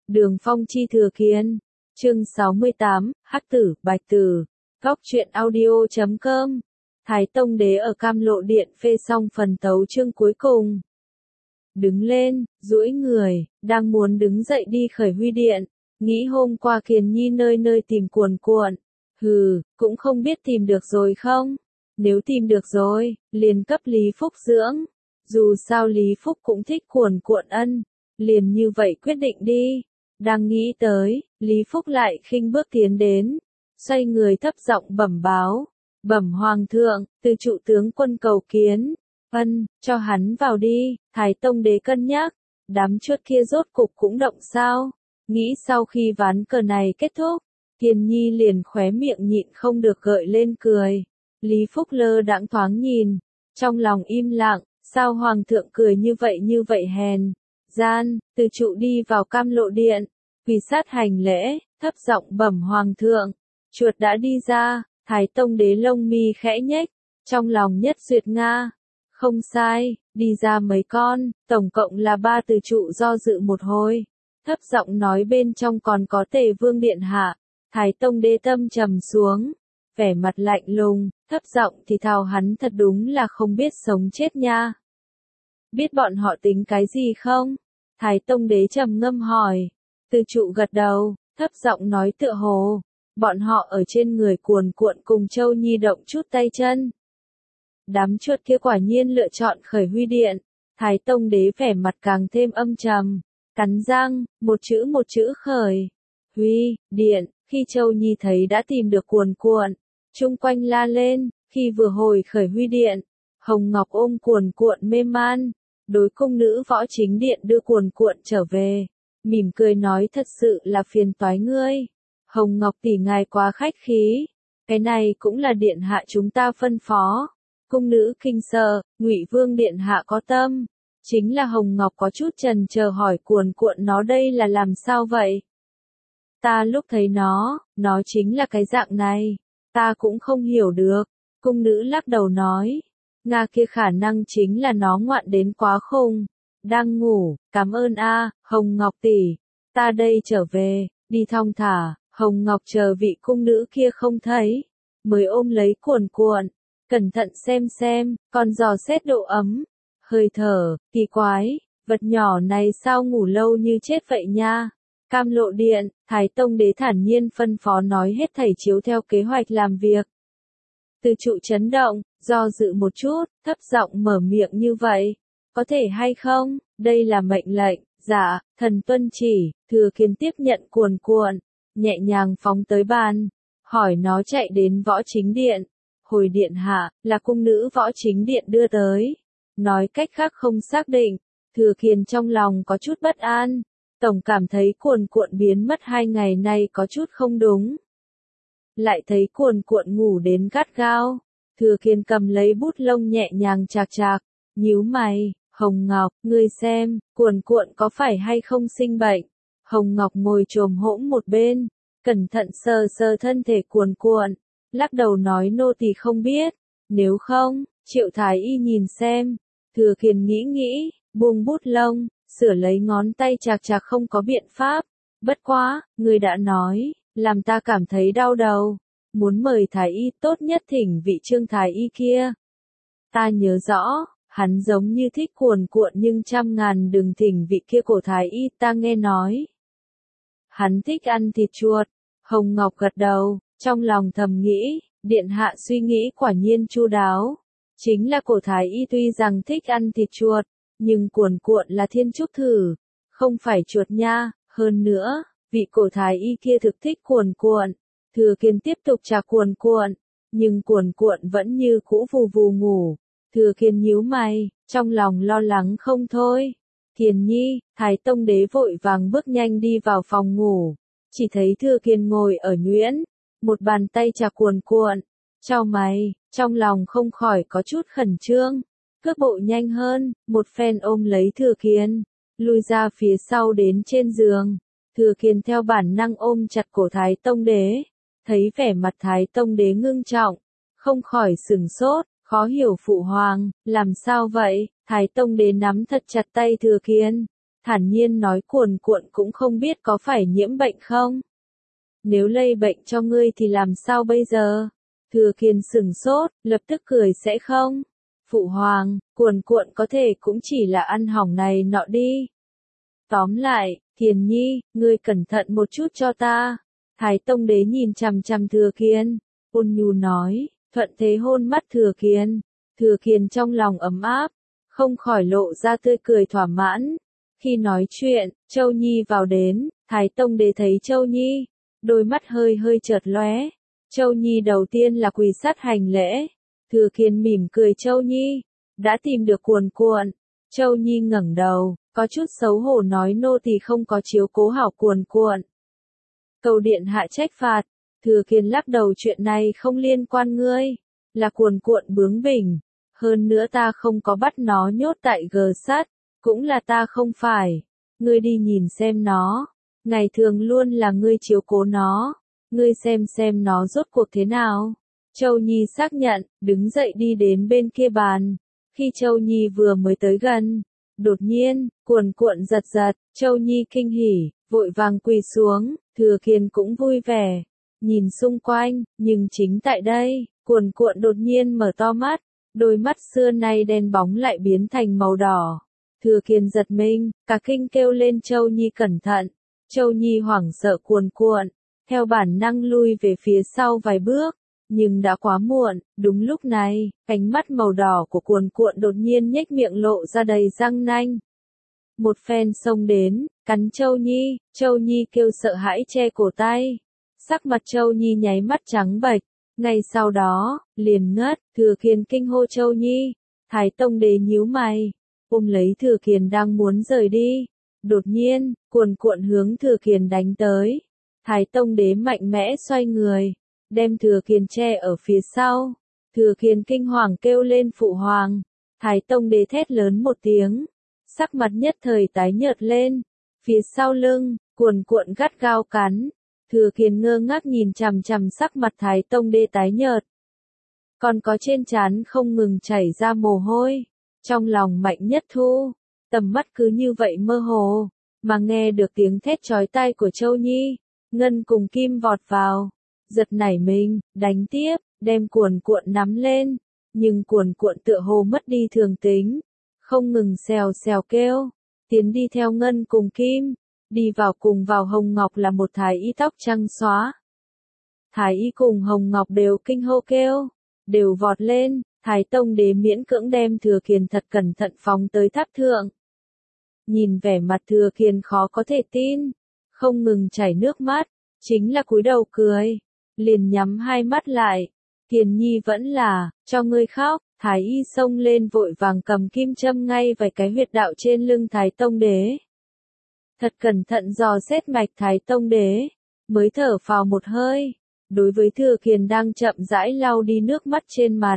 Đường Phong chi Thừa Kiên. Chương 68, Hắc tử, Bạch tử. Góc truyện audio.com. Thái Tông Đế ở Cam Lộ Điện phê xong phần tấu chương cuối cùng. Đứng lên, duỗi người, đang muốn đứng dậy đi khởi huy điện. Nghĩ hôm qua Kiền Nhi nơi nơi tìm cuồn cuộn. Cũng không biết tìm được rồi không? Nếu tìm được rồi, liền cấp Lý Phúc dưỡng. Dù sao Lý Phúc cũng thích cuồn cuộn ân. Liền như vậy quyết định đi. Đang nghĩ tới, Lý Phúc lại khinh bước tiến đến. Xoay người thấp giọng bẩm báo. Bẩm Hoàng thượng, từ trụ tướng quân cầu kiến. Cho hắn vào đi, Thái Tông Đế cân nhắc. Đám chuột kia rốt cục cũng động sao? Nghĩ sau khi ván cờ này kết thúc, Kiền Nhi liền khóe miệng nhịn không được gợi lên cười. Lý Phúc lơ đãng thoáng nhìn, trong lòng im lặng, sao Hoàng thượng cười như vậy hèn. Gian, từ trụ đi vào Cam Lộ Điện, quỳ sát hành lễ, thấp giọng bẩm Hoàng thượng. Chuột đã đi ra, Thái Tông Đế lông mi khẽ nhếch, trong lòng nhất duyệt Nga. Không sai, đi ra mấy con, tổng cộng là 3 từ trụ do dự một hồi. Thấp giọng nói bên trong còn có Tề Vương Điện Hạ. Thái Tông Đế tâm trầm xuống, vẻ mặt lạnh lùng, thấp giọng thì thào hắn thật đúng là không biết sống chết nha. Biết bọn họ tính cái gì không? Thái Tông Đế trầm ngâm hỏi. Từ trụ gật đầu, thấp giọng nói tựa hồ. Bọn họ ở trên người cuồn cuộn cùng Châu Nhi động chút tay chân. Đám chuột kia quả nhiên lựa chọn khởi huy điện. Thái Tông Đế vẻ mặt càng thêm âm trầm. Cắn răng, một chữ khởi. Huy, điện, khi Châu Nhi thấy đã tìm được cuồn cuộn. Chung quanh la lên, khi vừa hồi khởi huy điện. Hồng Ngọc ôm cuồn cuộn mê man. Đối cung nữ võ chính điện đưa cuồn cuộn trở về. Mỉm cười nói thật sự là phiền toái ngươi. Hồng Ngọc tỷ ngài quá khách khí. Cái này cũng là điện hạ chúng ta phân phó. Cung nữ kinh sợ, Ngụy Vương điện hạ có tâm. Chính là Hồng Ngọc có chút chần chờ hỏi cuồn cuộn nó đây là làm sao vậy? Ta lúc thấy nó chính là cái dạng này. Ta cũng không hiểu được. Cung nữ lắc đầu nói. Nga kia khả năng chính là nó ngoạn đến quá khùng. Đang ngủ, cảm ơn Hồng Ngọc tỷ. Ta đây trở về, đi thong thả. Hồng Ngọc chờ vị cung nữ kia không thấy. Mới ôm lấy cuồn cuộn. Cẩn thận xem, còn dò xét độ ấm. Hơi thở, kỳ quái, vật nhỏ này sao ngủ lâu như chết vậy nha. Cam Lộ Điện, Thái Tông Đế thản nhiên phân phó nói hết thảy chiếu theo kế hoạch làm việc. Từ trụ chấn động, do dự một chút, thấp giọng mở miệng như vậy. Có thể hay không, đây là mệnh lệnh, dạ, thần tuân chỉ. Thừa Kiên tiếp nhận cuồn cuộn, nhẹ nhàng phóng tới bàn, hỏi nó chạy đến võ chính điện. Hồi điện hạ, là cung nữ võ chính điện đưa tới. Nói cách khác không xác định, Thừa Kiên trong lòng có chút bất an. Tổng cảm thấy cuồn cuộn biến mất 2 ngày nay có chút không đúng. Lại thấy cuồn cuộn ngủ đến gắt gao. Thừa Kiên cầm lấy bút lông nhẹ nhàng chạc, nhíu mày. Hồng Ngọc, ngươi xem, cuồn cuộn có phải hay không sinh bệnh? Hồng Ngọc ngồi chồm hỗn một bên, cẩn thận sờ thân thể cuồn cuộn, lắc đầu nói nô tỳ không biết. Nếu không, Triệu Thái Y nhìn xem. Thừa Kiên nghĩ, buông bút lông, sửa lấy ngón tay chạc không có biện pháp. Bất quá, ngươi đã nói, làm ta cảm thấy đau đầu. Muốn mời Thái Y tốt nhất thỉnh vị Trương Thái Y kia. Ta nhớ rõ, hắn giống như thích cuồn cuộn nhưng trăm ngàn đừng thỉnh vị kia của Thái Y ta nghe nói. Hắn thích ăn thịt chuột. Hồng Ngọc gật đầu, trong lòng thầm nghĩ, điện hạ suy nghĩ quả nhiên chu đáo. Chính là cổ Thái Y tuy rằng thích ăn thịt chuột, nhưng cuồn cuộn là thiên trúc thử, không phải chuột nha. Hơn nữa, vị cổ Thái Y kia thực thích cuồn cuộn. Thừa Kiên tiếp tục trà cuồn cuộn, nhưng cuồn cuộn vẫn như cũ vù ngủ. Thừa Kiên nhíu mày, trong lòng lo lắng không thôi. Kiền Nhi, Thái Tông Đế vội vàng bước nhanh đi vào phòng ngủ. Chỉ thấy Thừa Kiên ngồi ở nhuyễn, một bàn tay trà cuồn cuộn. Chau mày, trong lòng không khỏi có chút khẩn trương. Cước bộ nhanh hơn, một phen ôm lấy Thừa Kiên, lui ra phía sau đến trên giường. Thừa Kiên theo bản năng ôm chặt cổ Thái Tông Đế. Thấy vẻ mặt Thái Tông Đế ngưng trọng, không khỏi sửng sốt, khó hiểu phụ hoàng, làm sao vậy? Thái Tông Đế nắm thật chặt tay Thừa Kiên, thản nhiên nói cuồn cuộn cũng không biết có phải nhiễm bệnh không. Nếu lây bệnh cho ngươi thì làm sao bây giờ? Thừa Kiên sửng sốt, lập tức cười sẽ không. Phụ hoàng, cuồn cuộn có thể cũng chỉ là ăn hỏng này nọ đi. Tóm lại, Kiền Nhi, ngươi cẩn thận một chút cho ta. Thái Tông Đế nhìn chằm chằm Thừa Kiên, ôn nhu nói, thuận thế hôn mắt Thừa Kiên. Thừa Kiên trong lòng ấm áp, không khỏi lộ ra tươi cười thỏa mãn. Khi nói chuyện, Châu Nhi vào đến, Thái Tông Đế thấy Châu Nhi, đôi mắt hơi hơi chợt lóe. Châu Nhi đầu tiên là quỳ sát hành lễ. Thừa Kiên mỉm cười Châu Nhi, đã tìm được cuồn cuộn. Châu Nhi ngẩng đầu, có chút xấu hổ nói nô tỳ không có chiếu cố hảo cuồn cuộn. Cầu điện hạ trách phạt. Thừa Kiên lắc đầu chuyện này không liên quan ngươi, là cuồn cuộn bướng bỉnh. Hơn nữa ta không có bắt nó nhốt tại gờ sắt, cũng là ta không phải. Ngươi đi nhìn xem nó, ngày thường luôn là ngươi chiếu cố nó, ngươi xem nó rốt cuộc thế nào. Châu Nhi xác nhận, đứng dậy đi đến bên kia bàn. Khi Châu Nhi vừa mới tới gần, đột nhiên, cuồn cuộn giật giật, Châu Nhi kinh hỉ, vội vàng quỳ xuống, Thừa Kiên cũng vui vẻ, nhìn xung quanh, nhưng chính tại đây, cuồn cuộn đột nhiên mở to mắt, đôi mắt xưa nay đen bóng lại biến thành màu đỏ. Thừa Kiên giật mình, cả kinh kêu lên Châu Nhi cẩn thận. Châu Nhi hoảng sợ cuồn cuộn, theo bản năng lui về phía sau vài bước, nhưng đã quá muộn. Đúng lúc này, ánh mắt màu đỏ của cuồn cuộn đột nhiên nhếch miệng lộ ra đầy răng nanh. Một phen xông đến, cắn Châu Nhi kêu sợ hãi che cổ tay. Sắc mặt Châu Nhi nháy mắt trắng bệch, ngay sau đó, liền ngất. Thừa Kiên kinh hô Châu Nhi, Thái Tông Đế nhíu mày, ôm lấy Thừa Kiên đang muốn rời đi. Đột nhiên, cuồn cuộn hướng Thừa Kiên đánh tới. Thái Tông Đế mạnh mẽ xoay người, đem Thừa Kiên che ở phía sau. Thừa Kiên kinh hoàng kêu lên phụ hoàng. Thái Tông Đế thét lớn một tiếng, sắc mặt nhất thời tái nhợt lên. Phía sau lưng, cuồn cuộn gắt gao cắn. Thừa Kiên ngơ ngác nhìn chằm chằm sắc mặt Thái Tông Đế tái nhợt. Còn có trên trán không ngừng chảy ra mồ hôi. Trong lòng Mạnh Nhất Thu, tầm mắt cứ như vậy mơ hồ, mà nghe được tiếng thét chói tai của Châu Nhi. Ngân cùng Kim vọt vào, giật nảy mình, đánh tiếp, đem cuồn cuộn nắm lên. Nhưng cuồn cuộn tựa hồ mất đi thường tính, không ngừng xèo xèo kêu, tiến đi theo Ngân cùng Kim. Đi vào cùng vào Hồng Ngọc là một thái y tóc trắng xóa. Thái y cùng Hồng Ngọc đều kinh hô kêu, đều vọt lên. Thái Tông Đế miễn cưỡng đem Thừa Kiên thật cẩn thận phóng tới tháp thượng. Nhìn vẻ mặt Thừa Kiên khó có thể tin, không ngừng chảy nước mắt, chính là cúi đầu cười, liền nhắm hai mắt lại. Kiền Nhi vẫn là, cho ngươi khóc. Thái y xông lên vội vàng cầm kim châm ngay vài cái huyệt đạo trên lưng Thái Tông Đế. Thật cẩn thận dò xét mạch Thái Tông Đế, mới thở phào một hơi. Đối với Thừa Kiên đang chậm rãi lau đi nước mắt trên mặt,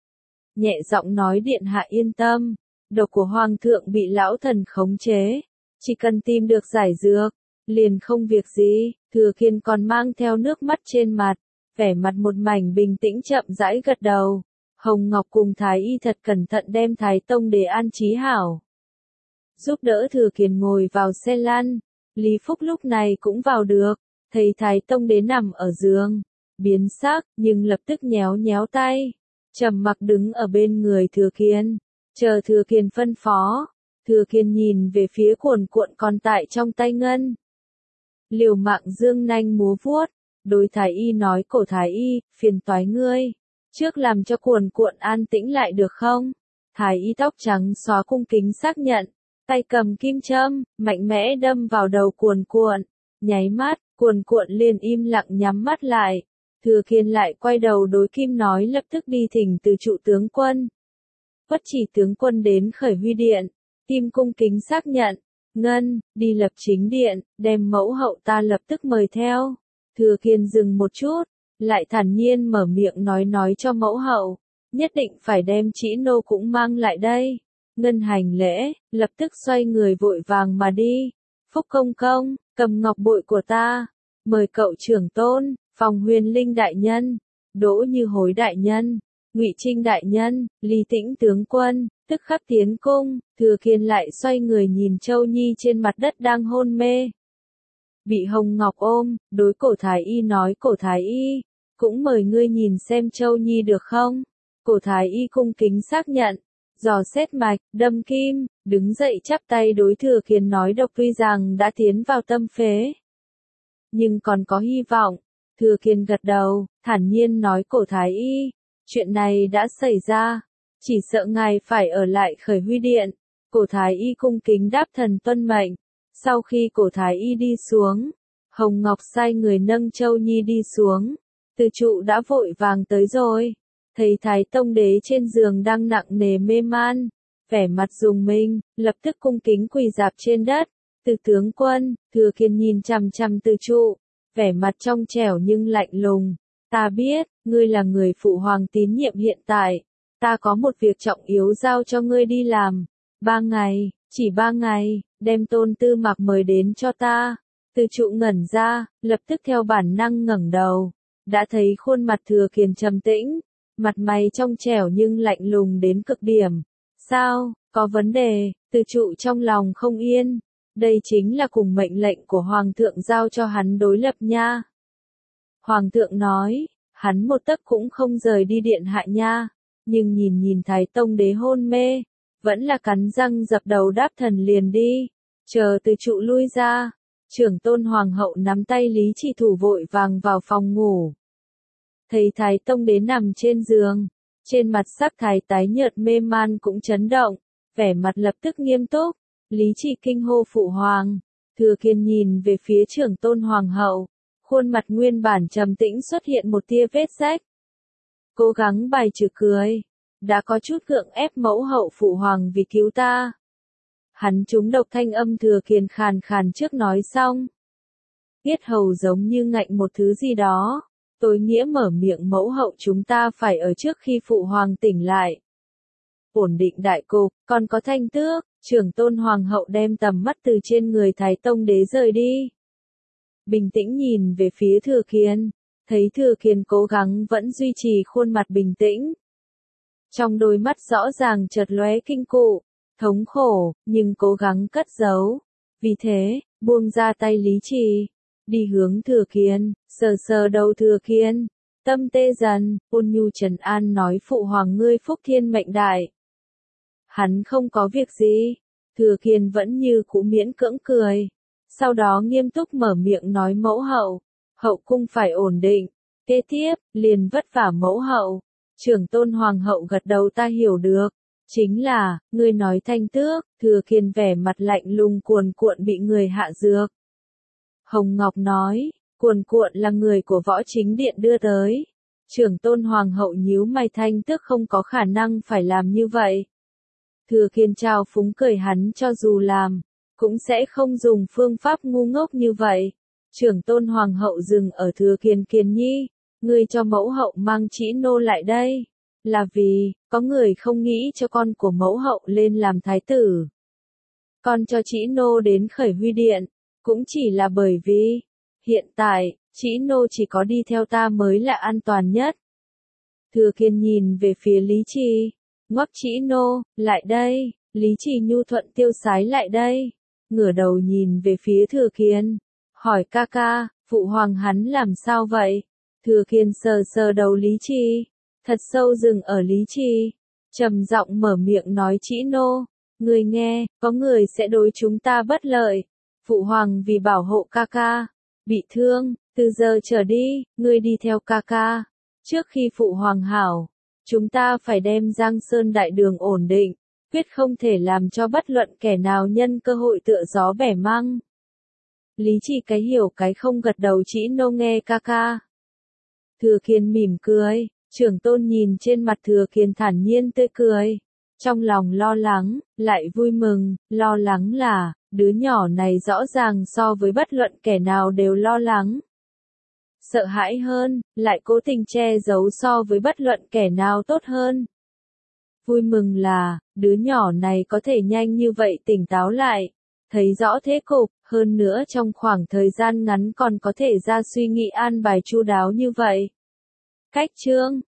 nhẹ giọng nói điện hạ yên tâm, độc của hoàng thượng bị lão thần khống chế, chỉ cần tìm được giải dược, liền không việc gì. Thừa Kiên còn mang theo nước mắt trên mặt, vẻ mặt một mảnh bình tĩnh chậm rãi gật đầu. Hồng Ngọc cùng Thái y thật cẩn thận đem Thái Tông Đế an trí hảo, giúp đỡ Thừa Kiên ngồi vào xe lăn. Lý Phúc lúc này cũng vào được, thấy Thái Tông Đế nằm ở giường, biến sắc, nhưng lập tức nhéo nhéo tay, trầm mặc đứng ở bên người Thừa Kiên, chờ Thừa Kiên phân phó. Thừa Kiên nhìn về phía cuồn cuộn còn tại trong tay Ngân, liều mạng dương nanh múa vuốt, đối Thái y nói cổ Thái y, phiền toái ngươi, trước làm cho cuồn cuộn an tĩnh lại được không? Thái y tóc trắng xóa cung kính xác nhận, tay cầm kim châm, mạnh mẽ đâm vào đầu cuồn cuộn, nháy mắt, cuồn cuộn liền im lặng nhắm mắt lại. Thừa Kiên lại quay đầu đối Kim nói lập tức đi thỉnh từ trụ tướng quân. Bất chỉ tướng quân đến Khởi Huy Điện, Kim cung kính xác nhận, Ngân, đi lập chính điện, đem mẫu hậu ta lập tức mời theo. Thừa Kiên dừng một chút, lại thản nhiên mở miệng nói cho mẫu hậu, nhất định phải đem Trĩ Nô cũng mang lại đây. Ngân hành lễ, lập tức xoay người vội vàng mà đi. Phúc công công, cầm ngọc bội của ta, mời cậu trưởng tôn, Phòng Huyền Linh đại nhân, Đỗ Như Hối đại nhân, Ngụy Trinh đại nhân, Lý Tĩnh tướng quân, tức khắc tiến cung. Thừa Kiên lại xoay người nhìn Châu Nhi trên mặt đất đang hôn mê. Bị Hồng Ngọc ôm, đối Cổ Thái Y nói, Cổ Thái Y, cũng mời ngươi nhìn xem Châu Nhi được không? Cổ Thái Y cung kính xác nhận, dò xét mạch, đâm kim, đứng dậy chắp tay đối Thừa Kiên nói, độc tuy rằng đã tiến vào tâm phế, nhưng còn có hy vọng. Thừa Kiên gật đầu, thản nhiên nói, Cổ Thái Y, chuyện này đã xảy ra, chỉ sợ ngài phải ở lại Khởi Huy Điện. Cổ Thái Y cung kính đáp, thần tuân mệnh. Sau khi Cổ Thái Y đi xuống, Hồng Ngọc sai người nâng Châu Nhi đi xuống. Từ trụ đã vội vàng tới rồi, thấy Thái Tông Đế trên giường đang nặng nề mê man, vẻ mặt rùng mình, lập tức cung kính quỳ rạp trên đất. Từ tướng quân, Thừa Kiên nhìn chằm chằm Từ trụ, vẻ mặt trong trẻo nhưng lạnh lùng. Ta biết, ngươi là người phụ hoàng tín nhiệm hiện tại, ta có một việc trọng yếu giao cho ngươi đi làm. 3 ngày, chỉ 3 ngày, đem Tôn Tư Mạc mời đến cho ta. Từ trụ ngẩn ra, lập tức theo bản năng ngẩng đầu, đã thấy khuôn mặt Thừa Kiên trầm tĩnh, mặt mày trong trẻo nhưng lạnh lùng đến cực điểm. Sao, có vấn đề? Từ trụ trong lòng không yên, đây chính là cùng mệnh lệnh của Hoàng thượng giao cho hắn đối lập nha. Hoàng thượng nói, hắn một tấc cũng không rời đi điện hạ nha, nhưng nhìn Thái Tông Đế hôn mê, vẫn là cắn răng dập đầu đáp thần liền đi. Chờ Từ trụ lui ra, Trưởng Tôn Hoàng hậu nắm tay Lý Trì Thủ vội vàng vào phòng ngủ. Thấy Thái Tông Đế nằm trên giường, trên mặt sắc thái tái nhợt mê man cũng chấn động, vẻ mặt lập tức nghiêm túc. Lý Trì kinh hô, phụ hoàng. Thừa Kiên nhìn về phía Trưởng Tôn Hoàng hậu, khuôn mặt nguyên bản trầm tĩnh xuất hiện một tia vết rách. Cố gắng bài trừ cười, đã có chút gượng ép, mẫu hậu phụ hoàng vì cứu ta. Hắn trúng độc, thanh âm Thừa Kiên khàn khàn trước nói xong, yết hầu giống như ngạnh một thứ gì đó. Tối nghĩa mở miệng, mẫu hậu chúng ta phải ở trước khi phụ hoàng tỉnh lại. Ổn định đại cục, còn có thanh tước. Trưởng Tôn Hoàng hậu đem tầm mắt từ trên người Thái Tông Đế rời đi, bình tĩnh nhìn về phía Thừa Kiên, thấy Thừa Kiên cố gắng vẫn duy trì khuôn mặt bình tĩnh. Trong đôi mắt rõ ràng chợt lóe kinh cụ, thống khổ, nhưng cố gắng cất giấu. Vì thế, buông ra tay Lý Trì, đi hướng Thừa Kiên, sờ sờ đầu Thừa Kiên, tâm tê dần, ôn nhu trấn an nói, phụ hoàng ngươi phúc thiên mệnh đại. Hắn không có việc gì. Thừa Kiên vẫn như cũ miễn cưỡng cười. Sau đó nghiêm túc mở miệng nói, mẫu hậu, hậu cung phải ổn định. Kế tiếp, liền vất vả mẫu hậu. Trưởng Tôn Hoàng hậu gật đầu, ta hiểu được. Chính là, ngươi nói thanh tước. Thừa Kiên vẻ mặt lạnh lùng, cuồn cuộn bị người hạ dược. Hồng Ngọc nói, cuồn cuộn là người của Võ Chính Điện đưa tới. Trưởng Tôn Hoàng hậu nhíu mày, thanh tước không có khả năng phải làm như vậy. Thừa Kiên trao phúng cười, hắn cho dù làm, cũng sẽ không dùng phương pháp ngu ngốc như vậy. Trưởng Tôn Hoàng hậu dừng ở Thừa Kiên, Kiên nhi, ngươi cho mẫu hậu mang Trĩ Nô lại đây, là vì, có người không nghĩ cho con của mẫu hậu lên làm thái tử. Con cho Trĩ Nô đến Khởi Huy Điện, cũng chỉ là bởi vì, hiện tại, Trĩ Nô chỉ có đi theo ta mới là an toàn nhất. Thừa Kiên nhìn về phía Lý Trì, ngoắc, Trĩ Nô, lại đây. Lý Trì nhu thuận tiêu sái lại đây, ngửa đầu nhìn về phía Thừa Kiên, hỏi, ca ca, phụ hoàng hắn làm sao vậy? Thừa Kiên sờ sờ đầu Lý Trì, thật sâu dừng ở Lý Trì, trầm giọng mở miệng nói, Trĩ Nô, ngươi nghe, có người sẽ đối chúng ta bất lợi. Phụ hoàng vì bảo hộ ca ca, bị thương, từ giờ trở đi, ngươi đi theo ca ca. Trước khi phụ hoàng hảo, chúng ta phải đem Giang Sơn đại đường ổn định, quyết không thể làm cho bất luận kẻ nào nhân cơ hội tựa gió bẻ măng. Lý Trì cái hiểu cái không gật đầu, Trĩ Nô nghe ca ca. Thừa Kiên mỉm cười, Trưởng Tôn nhìn trên mặt Thừa Kiên thản nhiên tươi cười, trong lòng lo lắng, lại vui mừng. Lo lắng là, đứa nhỏ này rõ ràng so với bất luận kẻ nào đều lo lắng. Sợ hãi hơn, lại cố tình che giấu so với bất luận kẻ nào tốt hơn. Vui mừng là, đứa nhỏ này có thể nhanh như vậy tỉnh táo lại, thấy rõ thế cục, hơn nữa trong khoảng thời gian ngắn còn có thể ra suy nghĩ an bài chu đáo như vậy. Cách chương